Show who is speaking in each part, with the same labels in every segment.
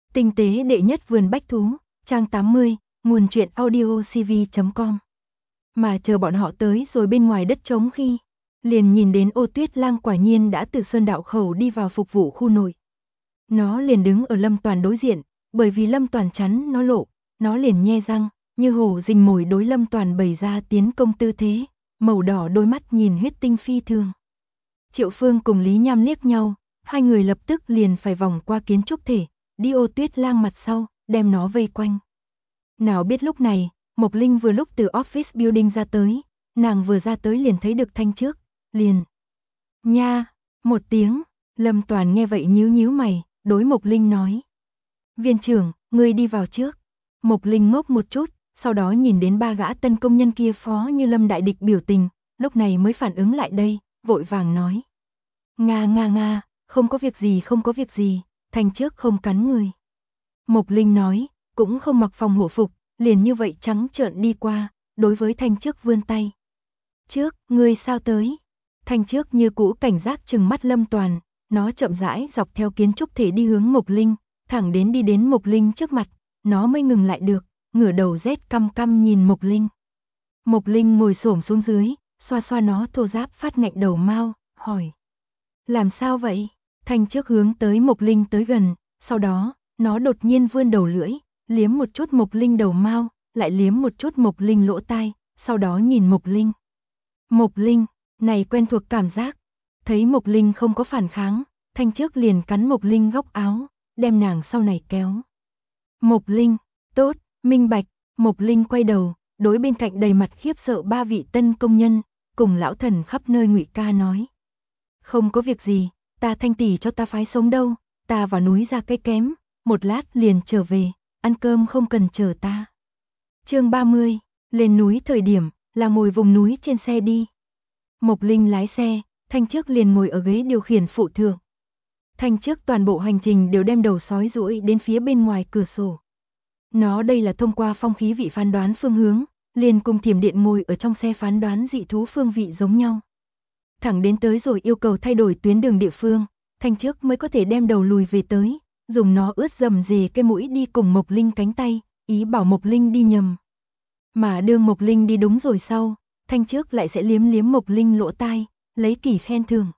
Speaker 1: Tinh tế đệ nhất vườn bách thú, trang 80, nguồn truyện audiocv.com. Mà chờ bọn họ tới rồi bên ngoài đất trống khi, liền nhìn đến Ô Tuyết Lang quả nhiên đã từ sơn đạo khẩu đi vào phục vụ khu nội. Nó liền đứng ở Lâm Toàn đối diện, bởi vì Lâm Toàn chắn nó lộ, nó liền nhe răng, như hổ rình mồi đối Lâm Toàn bày ra tiến công tư thế, màu đỏ đôi mắt nhìn huyết tinh phi thường. Triệu Phương cùng Lý Nham liếc nhau, hai người lập tức liền phải vòng qua kiến trúc thể, đi Ô Tuyết Lang mặt sau, đem nó vây quanh. Nào biết lúc này, Mộc Linh vừa lúc từ office building ra tới, nàng vừa ra tới liền thấy được Thanh Trước, liền. Nha, một tiếng, Lâm Toàn nghe vậy nhíu nhíu mày, đối Mộc Linh nói. Viên trưởng, ngươi đi vào trước. Mộc Linh ngốc một chút, sau đó nhìn đến ba gã tân công nhân kia phó như lâm đại địch biểu tình, lúc này mới phản ứng lại đây, vội vàng nói. Nga, không có việc gì, Thanh Trước không cắn người. Mộc Linh nói, cũng không mặc phòng hộ phục, liền như vậy trắng trợn đi qua, đối với Thanh Trước vươn tay. Trước, ngươi sao tới? Thanh Trước như cũ cảnh giác trừng mắt Lâm Toàn, nó chậm rãi dọc theo kiến trúc thể đi hướng Mộc Linh, thẳng đến đi đến Mộc Linh trước mặt, nó mới ngừng lại được, ngửa đầu rét căm căm nhìn Mộc Linh. Mộc Linh ngồi xổm xuống dưới, xoa xoa nó thô ráp phát ngạnh đầu mao, hỏi. Làm sao vậy? Thanh Trước hướng tới Mộc Linh tới gần, sau đó, nó đột nhiên vươn đầu lưỡi, liếm một chút Mộc Linh đầu mao, lại liếm một chút Mộc Linh lỗ tai, sau đó nhìn Mộc Linh. Mộc Linh, này quen thuộc cảm giác. Thấy Mộc Linh không có phản kháng, Thanh Trước liền cắn Mộc Linh góc áo, đem nàng sau này kéo. Mộc Linh, tốt, minh bạch. Mộc Linh quay đầu, đối bên cạnh đầy mặt khiếp sợ ba vị tân công nhân, cùng lão thần khắp nơi Ngụy Ca nói. Không có việc gì, ta Thanh tỷ cho ta phái sống đâu, ta vào núi ra cây kém, một lát liền trở về, ăn cơm không cần chờ ta. Chương 30, lên núi thời điểm, là ngồi vùng núi trên xe đi. Mộc Linh lái xe, Thanh Trước liền ngồi ở ghế điều khiển phụ thượng. Thanh Trước toàn bộ hành trình đều đem đầu sói duỗi đến phía bên ngoài cửa sổ. Nó đây là thông qua phong khí vị phán đoán phương hướng, liền cùng Thiểm Điện ngồi ở trong xe phán đoán dị thú phương vị giống nhau. Thẳng đến tới rồi yêu cầu thay đổi tuyến đường địa phương, Thanh Trước mới có thể đem đầu lùi về tới, dùng nó ướt dầm dề cái mũi đi cùng Mộc Linh cánh tay, ý bảo Mộc Linh đi nhầm. Mà đương Mộc Linh đi đúng rồi sau, Thanh Trước lại sẽ liếm liếm Mộc Linh lỗ tai, lấy kỷ khen thưởng.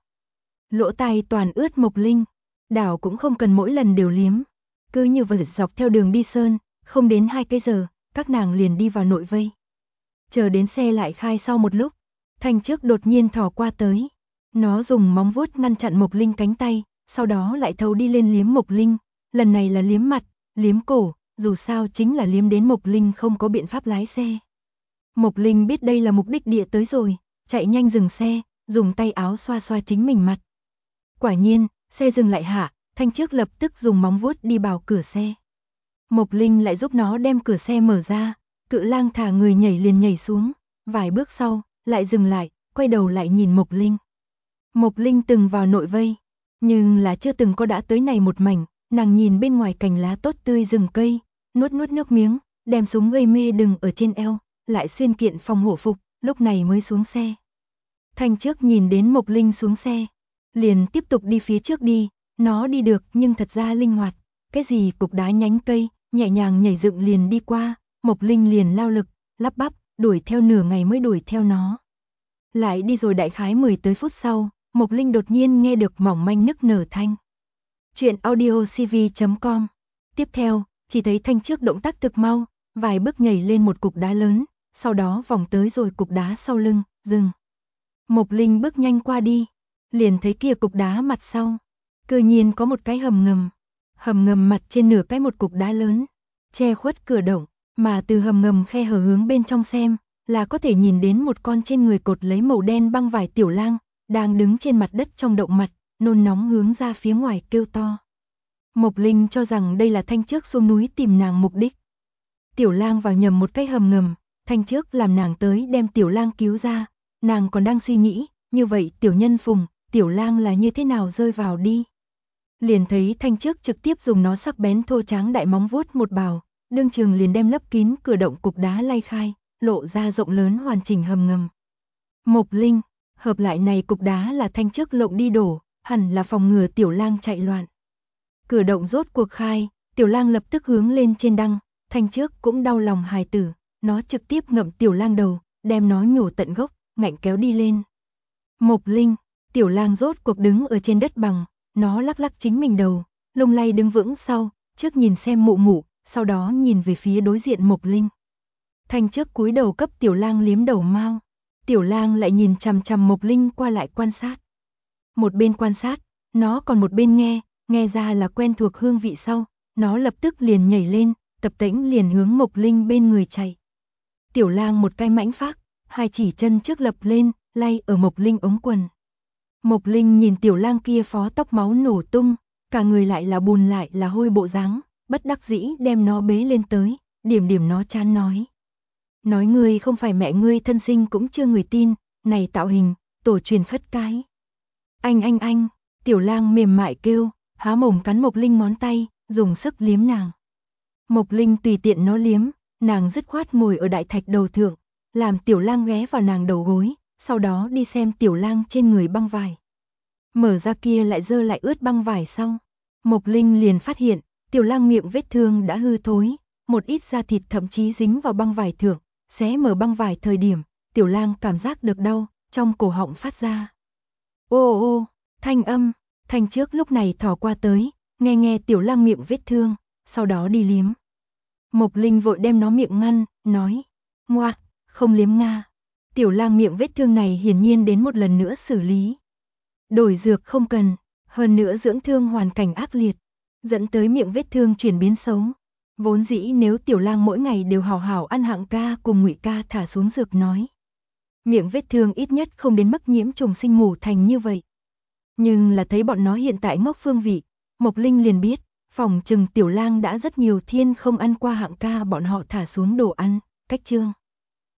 Speaker 1: Lỗ tai toàn ướt Mộc Linh, đảo cũng không cần mỗi lần đều liếm. Cứ như vậy dọc theo đường đi sơn, không đến 2 cái giờ, các nàng liền đi vào nội vây. Chờ đến xe lại khai sau một lúc, Thanh Trước đột nhiên thò qua tới. Nó dùng móng vuốt ngăn chặn Mộc Linh cánh tay, sau đó lại thấu đi lên liếm Mộc Linh, lần này là liếm mặt, liếm cổ, dù sao chính là liếm đến Mộc Linh không có biện pháp lái xe. Mộc Linh biết đây là mục đích địa tới rồi, chạy nhanh dừng xe, dùng tay áo xoa xoa chính mình mặt. Quả nhiên, xe dừng lại hạ, Thanh Trước lập tức dùng móng vuốt đi vào cửa xe. Mộc Linh lại giúp nó đem cửa xe mở ra, Cự Lang thả người nhảy liền nhảy xuống, vài bước sau, lại dừng lại, quay đầu lại nhìn Mộc Linh. Mộc Linh từng vào nội vây, nhưng là chưa từng có đã tới này một mảnh, nàng nhìn bên ngoài cành lá tốt tươi rừng cây, nuốt nước miếng, đem súng gây mê đừng ở trên eo, lại xuyên kiện phòng hộ phục, lúc này mới xuống xe. Thanh Trước nhìn đến Mộc Linh xuống xe, liền tiếp tục đi phía trước đi, nó đi được nhưng thật ra linh hoạt, cái gì cục đá nhánh cây, nhẹ nhàng nhảy dựng liền đi qua, Mộc Linh liền lao lực, lắp bắp, đuổi theo nửa ngày mới đuổi theo nó. Lại đi rồi đại khái 10 tới phút sau, Mộc Linh đột nhiên nghe được mỏng manh nức nở thanh. Chuyện audiocv.com. Tiếp theo, chỉ thấy Thanh Trước động tác thực mau, vài bước nhảy lên một cục đá lớn, sau đó vòng tới rồi cục đá sau lưng, dừng. Mộc Linh bước nhanh qua đi, liền thấy kia cục đá mặt sau, cư nhiên có một cái hầm ngầm mặt trên nửa cái một cục đá lớn, che khuất cửa động, mà từ hầm ngầm khe hở hướng bên trong xem, là có thể nhìn đến một con trên người cột lấy màu đen băng vải tiểu lang, đang đứng trên mặt đất trong động mặt, nôn nóng hướng ra phía ngoài kêu to. Mộc Linh cho rằng đây là Thanh Trước xuống núi tìm nàng mục đích. Tiểu lang vào nhầm một cái hầm ngầm, Thanh Trước làm nàng tới đem tiểu lang cứu ra, nàng còn đang suy nghĩ, như vậy tiểu nhân phùng, tiểu lang là như thế nào rơi vào đi. Liền thấy Thanh Trước trực tiếp dùng nó sắc bén thô tráng đại móng vuốt một bào, đương trường liền đem lấp kín cửa động cục đá lay khai, lộ ra rộng lớn hoàn chỉnh hầm ngầm. Mộc Linh, hợp lại này cục đá là Thanh Trước lộng đi đổ, hẳn là phòng ngừa tiểu lang chạy loạn. Cửa động rốt cuộc khai, Tiểu Lang lập tức hướng lên trên đăng, Thanh Trước cũng đau lòng hài tử, nó trực tiếp ngậm Tiểu Lang đầu, đem nó nhổ tận gốc, ngạnh kéo đi lên. Mộc Linh, Tiểu Lang rốt cuộc đứng ở trên đất bằng, nó lắc lắc chính mình đầu, lung lay đứng vững sau, trước nhìn xem Mụ Mụ, sau đó nhìn về phía đối diện Mộc Linh. Thanh Trước cúi đầu cấp Tiểu Lang liếm đầu mao, Tiểu Lang lại nhìn chằm chằm Mộc Linh qua lại quan sát. Một bên quan sát, nó còn một bên nghe ra là quen thuộc hương vị sau, nó lập tức liền nhảy lên, tập tễnh liền hướng Mộc Linh bên người chạy. Tiểu Lang một cái mãnh phác, hai chỉ chân trước lập lên, lay ở Mộc Linh ống quần. Mộc Linh nhìn Tiểu Lang kia phó tóc máu nổ tung, cả người lại là bùn lại là hôi bộ dáng, bất đắc dĩ đem nó bế lên tới, điểm điểm nó chán nói. Nói ngươi không phải mẹ ngươi thân sinh cũng chưa người tin, này tạo hình, tổ truyền khất cái. Anh, Tiểu Lang mềm mại kêu, há mồm cắn Mộc Linh ngón tay, dùng sức liếm nàng. Mộc Linh tùy tiện nó liếm, nàng dứt khoát ngồi ở đại thạch đầu thượng, làm Tiểu Lang ghé vào nàng đầu gối, sau đó đi xem Tiểu Lang trên người băng vải. Mở ra kia lại dơ lại ướt băng vải xong, Mộc Linh liền phát hiện, Tiểu Lang miệng vết thương đã hư thối, một ít da thịt thậm chí dính vào băng vải thượng, xé mở băng vải thời điểm, Tiểu Lang cảm giác được đau, trong cổ họng phát ra. Ô, thanh âm, Thanh Trước lúc này thò qua tới, nghe Tiểu Lang miệng vết thương, sau đó đi liếm. Mộc Linh vội đem nó miệng ngăn, nói, ngoa, không liếm nga. Tiểu Lang miệng vết thương này hiển nhiên đến một lần nữa xử lý. Đổi dược không cần, hơn nữa dưỡng thương hoàn cảnh ác liệt, dẫn tới miệng vết thương chuyển biến xấu. Vốn dĩ nếu Tiểu Lang mỗi ngày đều hảo hảo ăn Hạng ca cùng Ngụy ca thả xuống dược nói, miệng vết thương ít nhất không đến mức nhiễm trùng sinh mủ thành như vậy. Nhưng là thấy bọn nó hiện tại ngốc phương vị, Mộc Linh liền biết, phòng trừng Tiểu Lang đã rất nhiều thiên không ăn qua Hạng ca bọn họ thả xuống đồ ăn, cách trương.